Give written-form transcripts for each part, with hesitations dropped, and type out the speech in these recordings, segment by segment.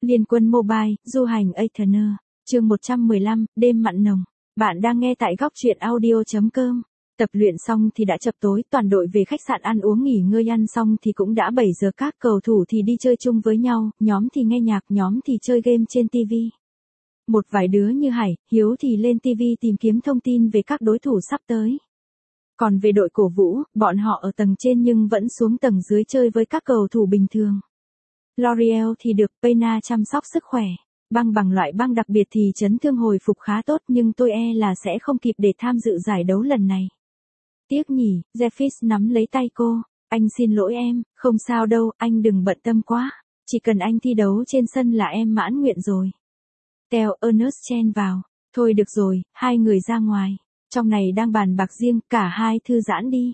Liên quân mobile, du hành Aetherner. Chương 115, đêm mặn nồng. Bạn đang nghe tại góc truyện audio.com. Tập luyện xong thì đã chập tối, toàn đội về khách sạn ăn uống nghỉ ngơi, ăn xong thì cũng đã 7 giờ, các cầu thủ thì đi chơi chung với nhau, nhóm thì nghe nhạc, nhóm thì chơi game trên TV. Một vài đứa như Hải, Hiếu thì lên TV tìm kiếm thông tin về các đối thủ sắp tới. Còn về đội cổ vũ, bọn họ ở tầng trên nhưng vẫn xuống tầng dưới chơi với các cầu thủ bình thường. L'Oreal thì được Payna chăm sóc sức khỏe. Băng bằng loại băng đặc biệt thì chấn thương hồi phục khá tốt, nhưng tôi là sẽ không kịp để tham dự giải đấu lần này. Tiếc nhỉ, Jeffis nắm lấy tay cô. Anh xin lỗi em, không sao đâu, anh đừng bận tâm quá. Chỉ cần anh thi đấu trên sân là em mãn nguyện rồi. Theo Ernest chen vào. Thôi được rồi, hai người ra ngoài. Trong này đang bàn bạc riêng, cả hai thư giãn đi.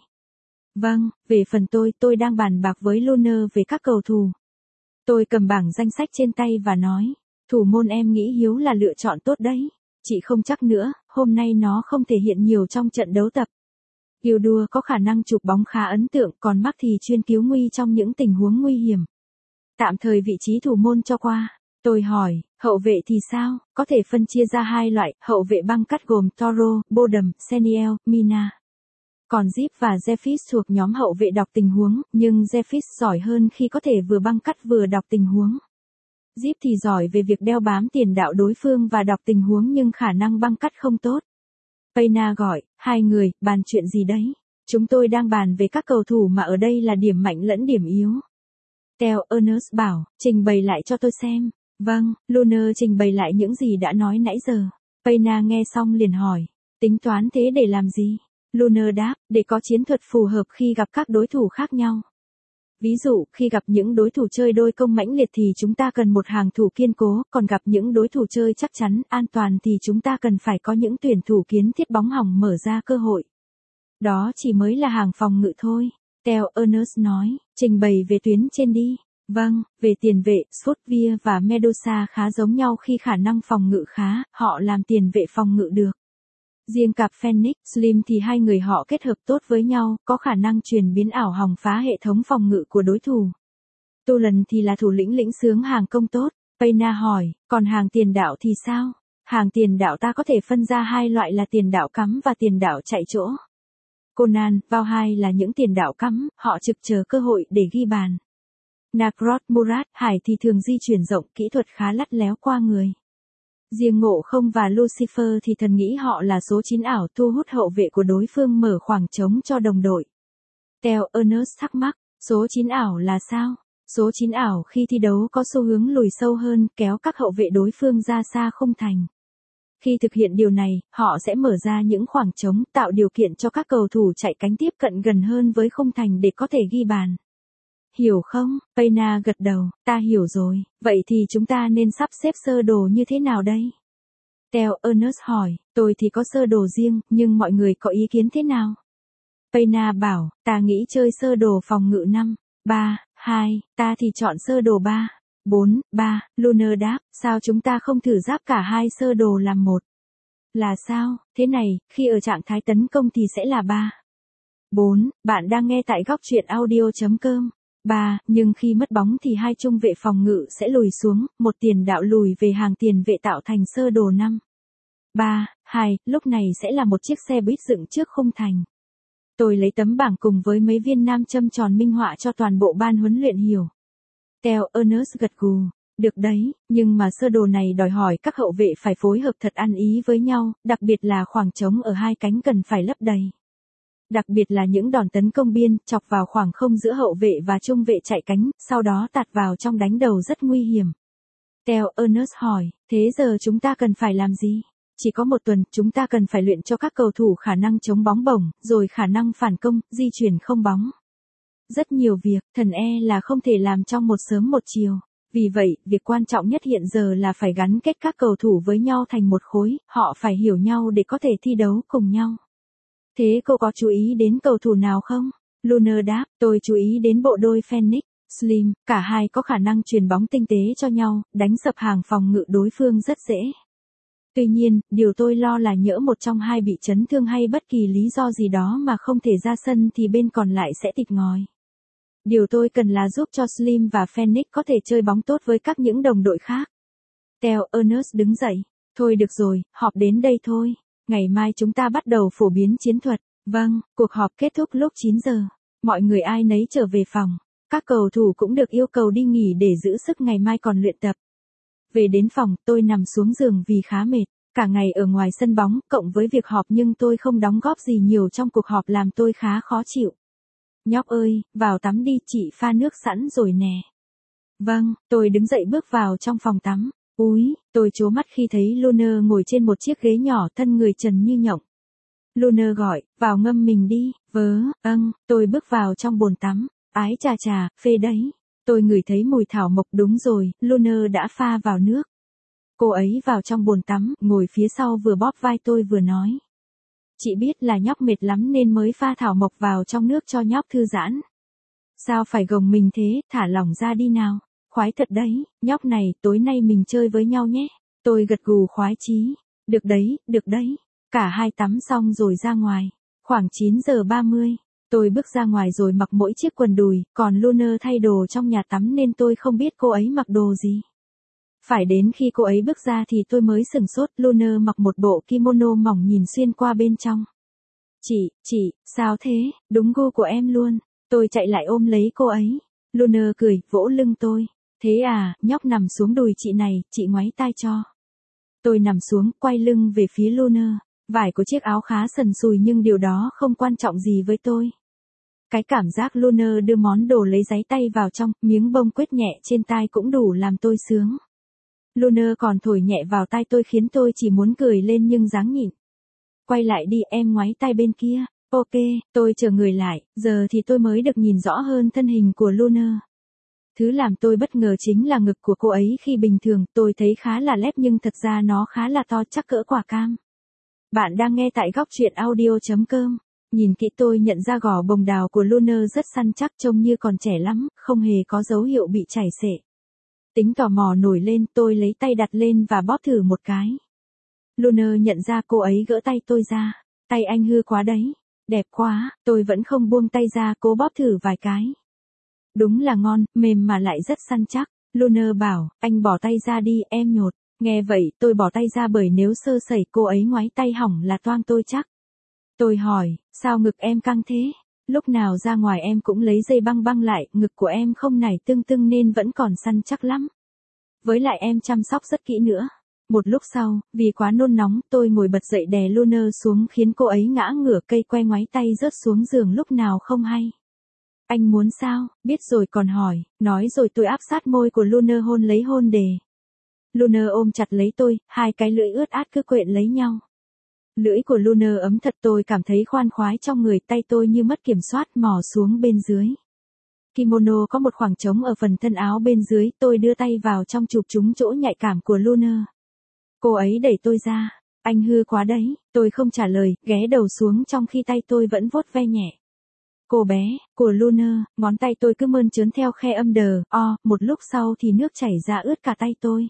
Vâng, về phần tôi đang bàn bạc với Lunar về các cầu thủ. Tôi cầm bảng danh sách trên tay và nói, thủ môn em nghĩ Hiếu là lựa chọn tốt đấy. Chị không chắc nữa, hôm nay nó không thể hiện nhiều trong trận đấu tập. Gildur có khả năng chụp bóng khá ấn tượng, còn Mark thì chuyên cứu nguy trong những tình huống nguy hiểm. Tạm thời vị trí thủ môn cho qua. Tôi hỏi, hậu vệ thì sao? Có thể phân chia ra hai loại, hậu vệ băng cắt gồm Toro, Bodum, Seniel, Mina. Còn Zip và Jeffis thuộc nhóm hậu vệ đọc tình huống, nhưng Jeffis giỏi hơn khi có thể vừa băng cắt vừa đọc tình huống. Zip thì giỏi về việc đeo bám tiền đạo đối phương và đọc tình huống nhưng khả năng băng cắt không tốt. Payna gọi, hai người, bàn chuyện gì đấy? Chúng tôi đang bàn về các cầu thủ mà ở đây là điểm mạnh lẫn điểm yếu. Theo Ernest bảo, trình bày lại cho tôi xem. Vâng, Lunar trình bày lại những gì đã nói nãy giờ. Payna nghe xong liền hỏi, tính toán thế để làm gì? Lunar đáp, để có chiến thuật phù hợp khi gặp các đối thủ khác nhau. Ví dụ, khi gặp những đối thủ chơi đôi công mãnh liệt thì chúng ta cần một hàng thủ kiên cố, còn gặp những đối thủ chơi chắc chắn, an toàn thì chúng ta cần phải có những tuyển thủ kiến thiết bóng hỏng mở ra cơ hội. Đó chỉ mới là hàng phòng ngự thôi. Theo Ernest nói, trình bày về tuyến trên đi. Vâng, về tiền vệ, Sotvia và Medusa khá giống nhau khi khả năng phòng ngự khá, họ làm tiền vệ phòng ngự được. Riêng cặp Phoenix, Slim thì hai người họ kết hợp tốt với nhau, có khả năng truyền biến ảo hòng phá hệ thống phòng ngự của đối thủ. Tulan thì là thủ lĩnh lĩnh xướng hàng công tốt. Payna hỏi, còn hàng tiền đạo thì sao? Hàng tiền đạo ta có thể phân ra hai loại là tiền đạo cắm và tiền đạo chạy chỗ. Conan, vào hai là những tiền đạo cắm, họ trực chờ cơ hội để ghi bàn. Nakrot Murat, Hải thì thường di chuyển rộng, kỹ thuật khá lắt léo qua người. Riêng Ngộ Không và Lucifer thì thần nghĩ họ là số 9 ảo thu hút hậu vệ của đối phương mở khoảng trống cho đồng đội. Theo Ernest thắc mắc, số 9 ảo là sao? Số 9 ảo khi thi đấu có xu hướng lùi sâu hơn, kéo các hậu vệ đối phương ra xa khung thành. Khi thực hiện điều này, họ sẽ mở ra những khoảng trống, tạo điều kiện cho các cầu thủ chạy cánh tiếp cận gần hơn với khung thành để có thể ghi bàn. Hiểu không? Payna gật đầu, ta hiểu rồi, vậy thì chúng ta nên sắp xếp sơ đồ như thế nào đây? Theo Ernest hỏi, tôi thì có sơ đồ riêng, nhưng mọi người có ý kiến thế nào? Payna bảo, ta nghĩ chơi sơ đồ phòng ngự 5, 3, 2, ta thì chọn sơ đồ 3, 4, 3, Lunar đáp, sao chúng ta không thử giáp cả hai sơ đồ làm một? Là sao? Thế này, khi ở trạng thái tấn công thì sẽ là 3, 4, bạn đang nghe tại góc truyện audio.com. 3, nhưng khi mất bóng thì hai trung vệ phòng ngự sẽ lùi xuống, một tiền đạo lùi về hàng tiền vệ tạo thành sơ đồ 5. 3, 2, lúc này sẽ là một chiếc xe buýt dựng trước khung thành. Tôi lấy tấm bảng cùng với mấy viên nam châm tròn minh họa cho toàn bộ ban huấn luyện hiểu. Theo Ernest gật gù, được đấy, nhưng mà sơ đồ này đòi hỏi các hậu vệ phải phối hợp thật ăn ý với nhau, đặc biệt là khoảng trống ở hai cánh cần phải lấp đầy. Đặc biệt là những đòn tấn công biên, chọc vào khoảng không giữa hậu vệ và trung vệ chạy cánh, sau đó tạt vào trong đánh đầu rất nguy hiểm. Theo Ernest hỏi, thế giờ chúng ta cần phải làm gì? Chỉ có một tuần, chúng ta cần phải luyện cho các cầu thủ khả năng chống bóng bổng, rồi khả năng phản công, di chuyển không bóng. Rất nhiều việc, thần là không thể làm trong một sớm một chiều. Vì vậy, việc quan trọng nhất hiện giờ là phải gắn kết các cầu thủ với nhau thành một khối, họ phải hiểu nhau để có thể thi đấu cùng nhau. Thế cô có chú ý đến cầu thủ nào không? Lunar đáp, tôi chú ý đến bộ đôi Phoenix, Slim, cả hai có khả năng truyền bóng tinh tế cho nhau, đánh sập hàng phòng ngự đối phương rất dễ. Tuy nhiên, điều tôi lo là nhỡ một trong hai bị chấn thương hay bất kỳ lý do gì đó mà không thể ra sân thì bên còn lại sẽ tịt ngòi. Điều tôi cần là giúp cho Slim và Phoenix có thể chơi bóng tốt với các những đồng đội khác. Theo Ernest đứng dậy. Thôi được rồi, họp đến đây thôi. Ngày mai chúng ta bắt đầu phổ biến chiến thuật. Vâng, cuộc họp kết thúc lúc 9 giờ. Mọi người ai nấy trở về phòng. Các cầu thủ cũng được yêu cầu đi nghỉ để giữ sức ngày mai còn luyện tập. Về đến phòng, tôi nằm xuống giường vì khá mệt. Cả ngày ở ngoài sân bóng, cộng với việc họp nhưng tôi không đóng góp gì nhiều trong cuộc họp làm tôi khá khó chịu. Nhóc ơi, vào tắm đi, chị pha nước sẵn rồi nè. Vâng, tôi đứng dậy bước vào trong phòng tắm. Úi, tôi trố mắt khi thấy Luna ngồi trên một chiếc ghế nhỏ thân người trần như nhộng. Luna gọi, vào ngâm mình đi, tôi bước vào trong bồn tắm. Ái chà chà, phê đấy. Tôi ngửi thấy mùi thảo mộc đúng rồi, Luna đã pha vào nước. Cô ấy vào trong bồn tắm, ngồi phía sau vừa bóp vai tôi vừa nói. Chị biết là nhóc mệt lắm nên mới pha thảo mộc vào trong nước cho nhóc thư giãn. Sao phải gồng mình thế, thả lỏng ra đi nào. Khoái thật đấy, nhóc này, tối nay mình chơi với nhau nhé. Tôi gật gù khoái chí. Được đấy, được đấy. Cả hai tắm xong rồi ra ngoài. Khoảng 9:30, tôi bước ra ngoài rồi mặc mỗi chiếc quần đùi, còn Luna thay đồ trong nhà tắm nên tôi không biết cô ấy mặc đồ gì. Phải đến khi cô ấy bước ra thì tôi mới sửng sốt, Luna mặc một bộ kimono mỏng nhìn xuyên qua bên trong. Chị, sao thế, đúng gu của em luôn. Tôi chạy lại ôm lấy cô ấy. Luna cười, vỗ lưng tôi. Thế à, nhóc nằm xuống đùi chị này, chị ngoáy tai cho. Tôi nằm xuống, quay lưng về phía Luna. Vải của chiếc áo khá sần sùi nhưng điều đó không quan trọng gì với tôi. Cái cảm giác Luna đưa món đồ lấy giấy tay vào trong, miếng bông quét nhẹ trên tai cũng đủ làm tôi sướng. Luna còn thổi nhẹ vào tai tôi khiến tôi chỉ muốn cười lên nhưng dáng nhịn. Quay lại đi, em ngoáy tai bên kia. Ok, tôi chờ người lại, giờ thì tôi mới được nhìn rõ hơn thân hình của Luna. Thứ làm tôi bất ngờ chính là ngực của cô ấy khi bình thường tôi thấy khá là lép nhưng thật ra nó khá là to, chắc cỡ quả cam. Bạn đang nghe tại góc truyện audio.com. Nhìn kỹ tôi nhận ra gò bồng đào của Luna rất săn chắc, trông như còn trẻ lắm, không hề có dấu hiệu bị chảy xệ. Tính tò mò nổi lên, tôi lấy tay đặt lên và bóp thử một cái. Luna nhận ra, cô ấy gỡ tay tôi ra. Tay anh hư quá đấy. Đẹp quá, tôi vẫn không buông tay ra, cố bóp thử vài cái. Đúng là ngon, mềm mà lại rất săn chắc. Luna bảo, anh bỏ tay ra đi, em nhột. Nghe vậy, tôi bỏ tay ra bởi nếu sơ sẩy cô ấy ngoáy tay hỏng là toang tôi chắc. Tôi hỏi, sao ngực em căng thế? Lúc nào ra ngoài em cũng lấy dây băng băng lại, ngực của em không nảy tưng tưng nên vẫn còn săn chắc lắm. Với lại em chăm sóc rất kỹ nữa. Một lúc sau, vì quá nôn nóng, tôi ngồi bật dậy đè Luna xuống khiến cô ấy ngã ngửa cây que ngoáy tay rớt xuống giường lúc nào không hay. Anh muốn sao? Biết rồi còn hỏi, nói rồi tôi áp sát môi của Luna hôn lấy hôn đề. Luna ôm chặt lấy tôi, hai cái lưỡi ướt át cứ quện lấy nhau. Lưỡi của Luna ấm thật, tôi cảm thấy khoan khoái trong người, tay tôi như mất kiểm soát mò xuống bên dưới. Kimono có một khoảng trống ở phần thân áo bên dưới, tôi đưa tay vào trong chụp trúng chỗ nhạy cảm của Luna. Cô ấy đẩy tôi ra. Anh hư quá đấy, tôi không trả lời, ghé đầu xuống trong khi tay tôi vẫn vuốt ve nhẹ. Cô bé, của Luna, ngón tay tôi cứ mơn trớn theo khe âm đờ, một lúc sau thì nước chảy ra ướt cả tay tôi.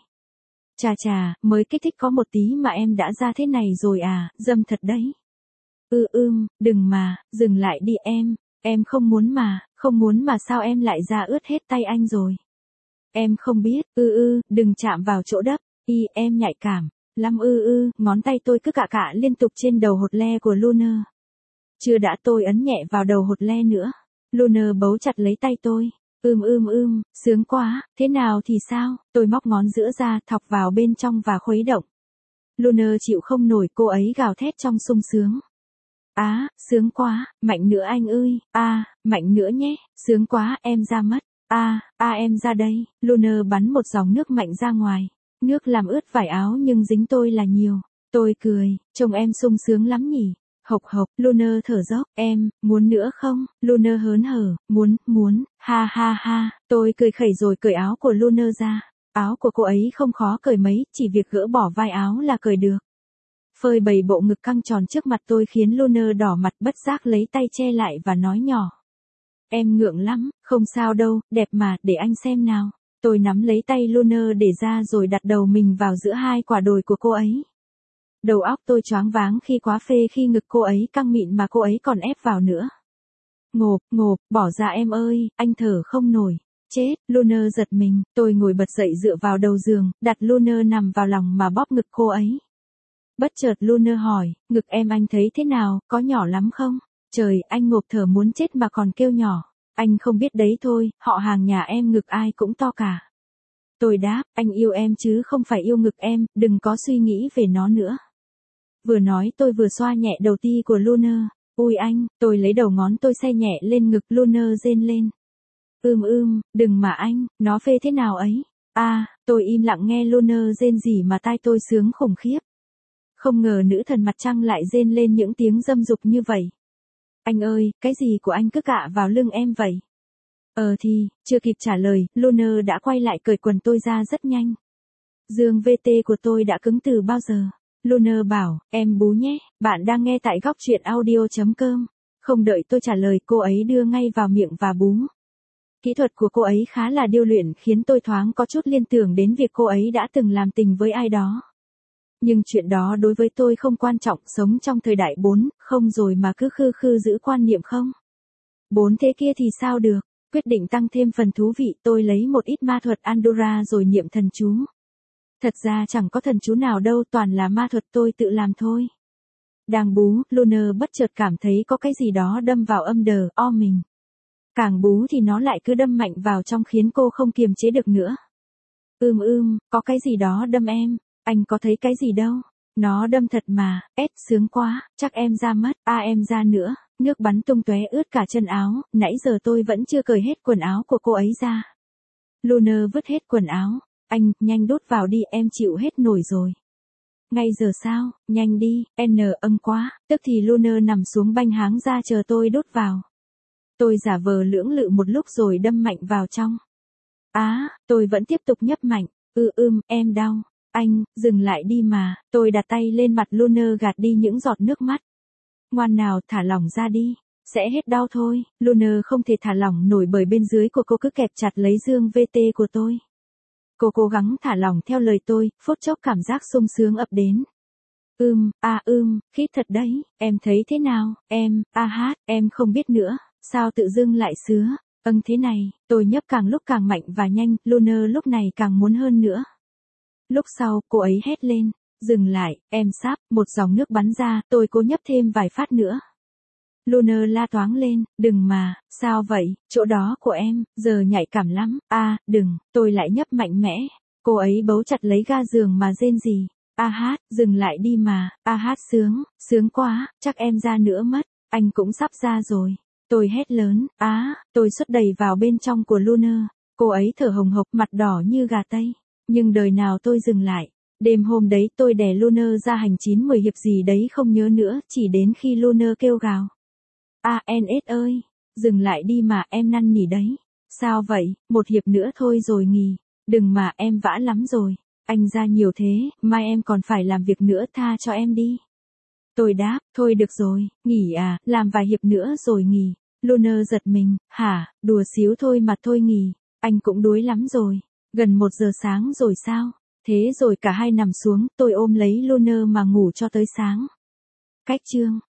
Chà, mới kích thích có một tí mà em đã ra thế này rồi à, dâm thật đấy. Đừng mà, dừng lại đi em không muốn mà sao em lại ra ướt hết tay anh rồi. Em không biết, đừng chạm vào chỗ đắp, em nhạy cảm, lắm ngón tay tôi cứ cạ liên tục trên đầu hột le của Luna. Chưa đã, tôi ấn nhẹ vào đầu hột le nữa. Luna bấu chặt lấy tay tôi. Sướng quá, thế nào thì sao? Tôi móc ngón giữa ra, thọc vào bên trong và khuấy động. Luna chịu không nổi, cô ấy gào thét trong sung sướng. Sướng quá, mạnh nữa anh ơi, mạnh nữa nhé, sướng quá, em ra mất. Em ra đây. Luna bắn một dòng nước mạnh ra ngoài. Nước làm ướt vải áo nhưng dính tôi là nhiều. Tôi cười, trông em sung sướng lắm nhỉ. Hộc, Luna thở dốc, em, muốn nữa không? Luna hớn hở, muốn, ha, tôi cười khẩy rồi cởi áo của Luna ra. Áo của cô ấy không khó cởi mấy, chỉ việc gỡ bỏ vai áo là cởi được. Phơi bày bộ ngực căng tròn trước mặt tôi khiến Luna đỏ mặt, bất giác lấy tay che lại và nói nhỏ. Em ngượng lắm, không sao đâu, đẹp mà, để anh xem nào. Tôi nắm lấy tay Luna để ra rồi đặt đầu mình vào giữa hai quả đồi của cô ấy. Đầu óc tôi choáng váng khi quá phê khi ngực cô ấy căng mịn mà cô ấy còn ép vào nữa. Ngộp, ngộp, bỏ ra em ơi, anh thở không nổi. Chết, Luna giật mình, tôi ngồi bật dậy dựa vào đầu giường, đặt Luna nằm vào lòng mà bóp ngực cô ấy. Bất chợt Luna hỏi, ngực em anh thấy thế nào, có nhỏ lắm không? Trời, anh ngộp thở muốn chết mà còn kêu nhỏ. Anh không biết đấy thôi, họ hàng nhà em ngực ai cũng to cả. Tôi đáp, anh yêu em chứ không phải yêu ngực em, đừng có suy nghĩ về nó nữa. Vừa nói tôi vừa xoa nhẹ đầu ti của Luna. Ui anh, tôi lấy đầu ngón tôi xe nhẹ lên ngực Luna rên lên. Đừng mà anh, nó phê thế nào ấy. Tôi im lặng nghe Luna rên rỉ mà tai tôi sướng khủng khiếp. Không ngờ nữ thần mặt trăng lại rên lên những tiếng dâm dục như vậy. Anh ơi, cái gì của anh cứ cạ vào lưng em vậy? Chưa kịp trả lời, Luna đã quay lại cởi quần tôi ra rất nhanh. Dương VT của tôi đã cứng từ bao giờ? Luna bảo, em bú nhé, bạn đang nghe tại góc truyện audio.com. Không đợi tôi trả lời, cô ấy đưa ngay vào miệng và bú. Kỹ thuật của cô ấy khá là điêu luyện khiến tôi thoáng có chút liên tưởng đến việc cô ấy đã từng làm tình với ai đó. Nhưng chuyện đó đối với tôi không quan trọng, sống trong thời đại 4.0 rồi mà cứ khư khư giữ quan niệm không. 4 thế kia thì sao được, quyết định tăng thêm phần thú vị, tôi lấy một ít ma thuật Andorra rồi niệm thần chú. Thật ra chẳng có thần chú nào đâu, toàn là ma thuật tôi tự làm thôi. Đang bú, Luna bất chợt cảm thấy có cái gì đó đâm vào âm đờ, mình. Càng bú thì nó lại cứ đâm mạnh vào trong khiến cô không kiềm chế được nữa. Có cái gì đó đâm em, anh có thấy cái gì đâu. Nó đâm thật mà, sướng quá, chắc em ra mất, em ra nữa, nước bắn tung tóe ướt cả chân áo, nãy giờ tôi vẫn chưa cởi hết quần áo của cô ấy ra. Luna vứt hết quần áo, anh, nhanh đút vào đi, em chịu hết nổi rồi. Ngay giờ sao, nhanh đi, quá, tức thì Luna nằm xuống banh háng ra chờ tôi đút vào. Tôi giả vờ lưỡng lự một lúc rồi đâm mạnh vào trong. Tôi vẫn tiếp tục nhấp mạnh, em đau. Anh, dừng lại đi mà, tôi đặt tay lên mặt Luna gạt đi những giọt nước mắt. Ngoan nào, thả lỏng ra đi, sẽ hết đau thôi. Luna không thể thả lỏng nổi bởi bên dưới của cô cứ kẹp chặt lấy dương VT của tôi. Cô cố gắng thả lỏng theo lời tôi, phút chốc cảm giác sung sướng ập đến. Khít thật đấy, em thấy thế nào, em không biết nữa, sao tự dưng lại sứa, thế này, tôi nhấp càng lúc càng mạnh và nhanh, Luna lúc này càng muốn hơn nữa. Lúc sau, cô ấy hét lên, dừng lại, em sắp, một dòng nước bắn ra, tôi cố nhấp thêm vài phát nữa. Luna la toáng lên, đừng mà, sao vậy, chỗ đó của em, giờ nhạy cảm lắm, đừng, tôi lại nhấp mạnh mẽ. Cô ấy bấu chặt lấy ga giường mà rên rỉ, dừng lại đi mà, sướng quá, chắc em ra nữa mất, anh cũng sắp ra rồi. Tôi hét lớn, tôi xuất đầy vào bên trong của Luna, cô ấy thở hồng hộc mặt đỏ như gà tây, nhưng đời nào tôi dừng lại. Đêm hôm đấy tôi đè Luna ra hành 9-10 hiệp gì đấy không nhớ nữa, chỉ đến khi Luna kêu gào. ANS ơi, dừng lại đi mà, em năn nỉ đấy. Sao vậy, một hiệp nữa thôi rồi nghỉ. Đừng mà, em vã lắm rồi. Anh ra nhiều thế, mai em còn phải làm việc nữa, tha cho em đi. Tôi đáp, thôi được rồi, nghỉ làm vài hiệp nữa rồi nghỉ. Luna giật mình, hả, đùa xíu thôi mà thôi nghỉ. Anh cũng đuối lắm rồi. Gần 1 giờ sáng rồi sao? Thế rồi cả hai nằm xuống, tôi ôm lấy Luna mà ngủ cho tới sáng. Cách chương